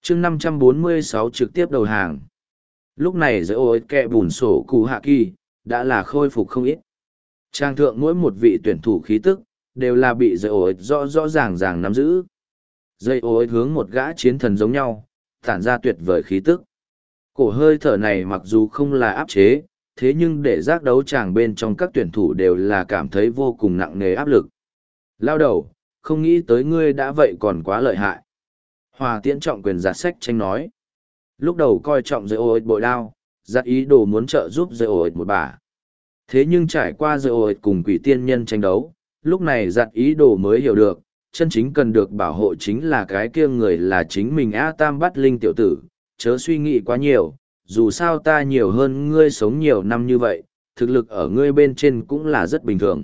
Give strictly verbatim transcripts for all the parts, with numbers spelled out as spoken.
chương năm trăm bốn mươi sáu trực tiếp đầu hàng. Lúc này giữa ôi kẹ bùn sổ cụ hạ kỳ, đã là khôi phục không ít. Trang thượng mỗi một vị tuyển thủ khí tức, đều là bị dây ổi rõ rõ ràng ràng nắm giữ. Dây ổi hướng một gã chiến thần giống nhau, tản ra tuyệt vời khí tức. Cổ hơi thở này mặc dù không là áp chế, thế nhưng để giác đấu tràng bên trong các tuyển thủ đều là cảm thấy vô cùng nặng nề áp lực. Lao đầu, không nghĩ tới ngươi đã vậy còn quá lợi hại. Hòa tiễn trọng quyền giặt sách tranh nói. Lúc đầu coi trọng dây ổi bội đao, giặt ý đồ muốn trợ giúp dây ổi một bà. Thế nhưng trải qua dây ổi cùng quỷ tiên nhân tranh đấu, lúc này giặt ý đồ mới hiểu được, chân chính cần được bảo hộ chính là cái kia người là chính mình A Tam Bát Linh tiểu tử, chớ suy nghĩ quá nhiều, dù sao ta nhiều hơn ngươi sống nhiều năm như vậy, thực lực ở ngươi bên trên cũng là rất bình thường.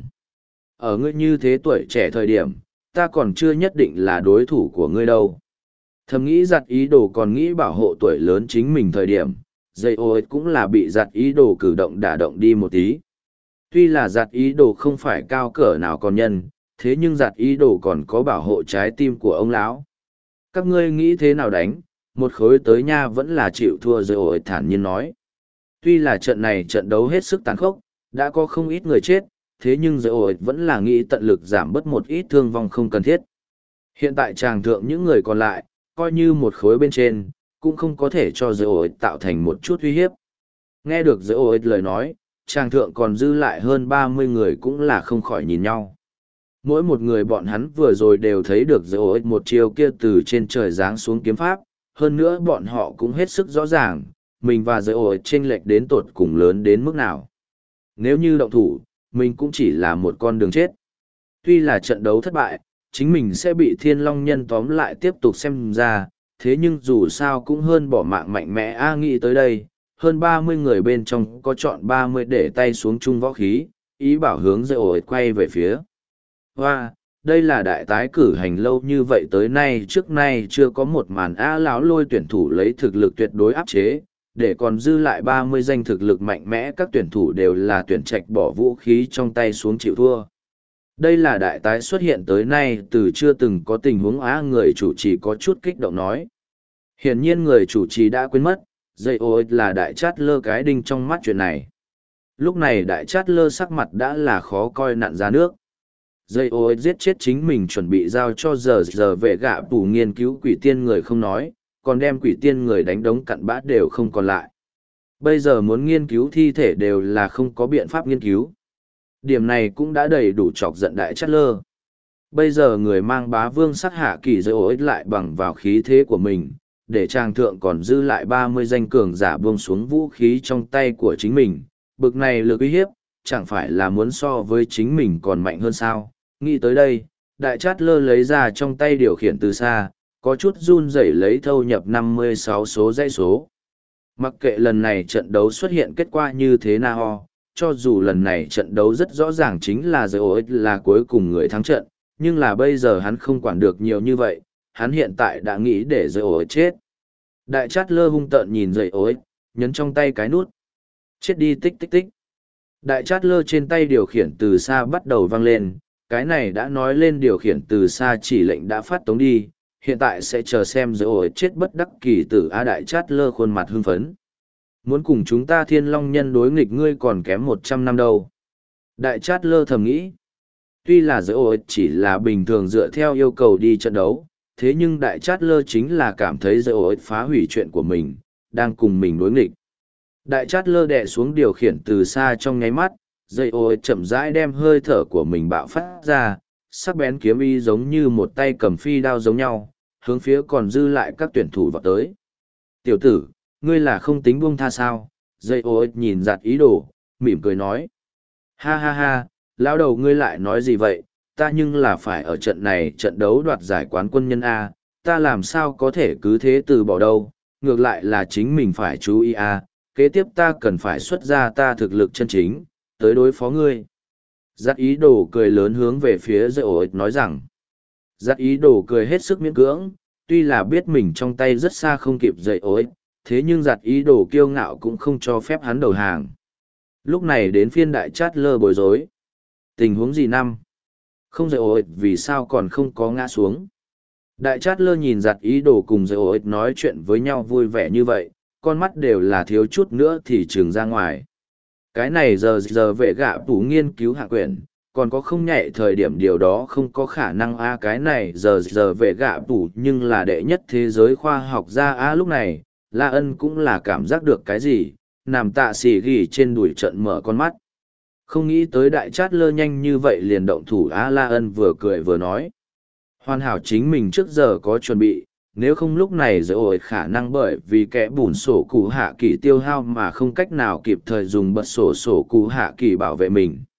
Ở ngươi như thế tuổi trẻ thời điểm, ta còn chưa nhất định là đối thủ của ngươi đâu. Thầm nghĩ giặt ý đồ còn nghĩ bảo hộ tuổi lớn chính mình thời điểm, dây ô cũng là bị giặt ý đồ cử động đả động đi một tí. Tuy là giặt ý đồ không phải cao cỡ nào con nhân, thế nhưng giặt ý đồ còn có bảo hộ trái tim của ông lão. Các ngươi nghĩ thế nào đánh, một khối tới nha vẫn là chịu thua dây ô thản nhiên nói. Tuy là trận này trận đấu hết sức tàn khốc, đã có không ít người chết, thế nhưng dây ô vẫn là nghĩ tận lực giảm bớt một ít thương vong không cần thiết. Hiện tại tràng thượng những người còn lại, coi như một khối bên trên, cũng không có thể cho dây ô tạo thành một chút uy hiếp. Nghe được dây ô lời nói, tràng thượng còn dư lại hơn ba mươi người cũng là không khỏi nhìn nhau. Mỗi một người bọn hắn vừa rồi đều thấy được dây ô một chiều kia từ trên trời giáng xuống kiếm pháp, hơn nữa bọn họ cũng hết sức rõ ràng, mình và dây ô chênh lệch đến tột cùng lớn đến mức nào. Nếu như động thủ, mình cũng chỉ là một con đường chết. Tuy là trận đấu thất bại, chính mình sẽ bị thiên long nhân tóm lại tiếp tục xem ra, thế nhưng dù sao cũng hơn bỏ mạng mạnh mẽ a nghĩ tới đây, hơn ba mươi người bên trong có chọn ba mươi để tay xuống chung võ khí, ý bảo hướng dây ổi quay về phía. Hoa, đây là đại tái cử hành lâu như vậy tới nay trước nay chưa có một màn a lão lôi tuyển thủ lấy thực lực tuyệt đối áp chế, để còn dư lại ba mươi danh thực lực mạnh mẽ các tuyển thủ đều là tuyển trạch bỏ vũ khí trong tay xuống chịu thua. Đây là đại tái xuất hiện tới nay từ chưa từng có tình huống á người chủ trì có chút kích động nói. Hiển nhiên người chủ trì đã quên mất, dây ô là đại chát lơ cái đinh trong mắt chuyện này. Lúc này đại chát lơ sắc mặt đã là khó coi nặn ra nước. Dây ô giết chết chính mình chuẩn bị giao cho giờ giờ về gạ bù nghiên cứu quỷ tiên người không nói, còn đem quỷ tiên người đánh đống cặn bã đều không còn lại. Bây giờ muốn nghiên cứu thi thể đều là không có biện pháp nghiên cứu. Điểm này cũng đã đầy đủ chọc giận đại chát lơ. Bây giờ người mang bá vương sắc hạ kỳ dây ô lại bằng vào khí thế của mình, để trang thượng còn dư lại ba mươi danh cường giả buông xuống vũ khí trong tay của chính mình. Bực này lực uy hiếp, chẳng phải là muốn so với chính mình còn mạnh hơn sao. Nghĩ tới đây, đại chát lơ lấy ra trong tay điều khiển từ xa, có chút run rẩy lấy thâu nhập năm mươi sáu số dãy số. Mặc kệ lần này trận đấu xuất hiện kết quả như thế nào, cho dù lần này trận đấu rất rõ ràng chính là dây ô là cuối cùng người thắng trận, nhưng là bây giờ hắn không quản được nhiều như vậy, hắn hiện tại đã nghĩ để dây ô chết. Đại chát lơ hung tợn nhìn dây ô, nhấn trong tay cái nút. Chết đi tích tích tích. Đại chát lơ trên tay điều khiển từ xa bắt đầu vang lên, cái này đã nói lên điều khiển từ xa chỉ lệnh đã phát tống đi, hiện tại sẽ chờ xem dây ô chết bất đắc kỳ tử a đại chát lơ khuôn mặt hưng phấn. Muốn cùng chúng ta thiên long nhân đối nghịch ngươi còn kém một trăm năm đâu. Đại chát lơ thầm nghĩ. Tuy là dây ô chỉ là bình thường dựa theo yêu cầu đi trận đấu, thế nhưng đại chát lơ chính là cảm thấy dây ô phá hủy chuyện của mình, đang cùng mình đối nghịch. Đại chát lơ đè xuống điều khiển từ xa trong nháy mắt, dây ô chậm rãi đem hơi thở của mình bạo phát ra, sắc bén kiếm y giống như một tay cầm phi đao giống nhau, hướng phía còn dư lại các tuyển thủ vào tới. Tiểu tử, ngươi là không tính buông tha sao? Dây ô nhìn giặt ý đồ, mỉm cười nói. Ha ha ha, lão đầu ngươi lại nói gì vậy? Ta nhưng là phải ở trận này trận đấu đoạt giải quán quân nhân A, ta làm sao có thể cứ thế từ bỏ đâu, ngược lại là chính mình phải chú ý A, kế tiếp ta cần phải xuất ra ta thực lực chân chính, tới đối phó ngươi. Giặt ý đồ cười lớn hướng về phía dây ô nói rằng. Giặt ý đồ cười hết sức miễn cưỡng, tuy là biết mình trong tay rất xa không kịp dây ô, thế nhưng giặt ý đồ kiêu ngạo cũng không cho phép hắn đầu hàng. Lúc này đến phiên đại chát lơ bối rối. Tình huống gì năm? Không dậy ôi vì sao còn không có ngã xuống? Đại chát lơ nhìn giặt ý đồ cùng dây ổi nói chuyện với nhau vui vẻ như vậy, con mắt đều là thiếu chút nữa thì trừng ra ngoài. Cái này giờ giờ vệ gạ tủ nghiên cứu hạ quyển, còn có không nhạy thời điểm điều đó không có khả năng a cái này giờ giờ vệ gạ tủ nhưng là đệ nhất thế giới khoa học gia a lúc này, La Ân cũng là cảm giác được cái gì, nằm tạ xỉ ghi trên đùi trận mở con mắt. Không nghĩ tới đại chát lơ nhanh như vậy liền động thủ a La Ân vừa cười vừa nói. Hoàn hảo chính mình trước giờ có chuẩn bị, nếu không lúc này dễ ổi khả năng bởi vì kẻ bùn sổ cụ hạ kỳ tiêu hao mà không cách nào kịp thời dùng bật sổ sổ cụ hạ kỳ bảo vệ mình.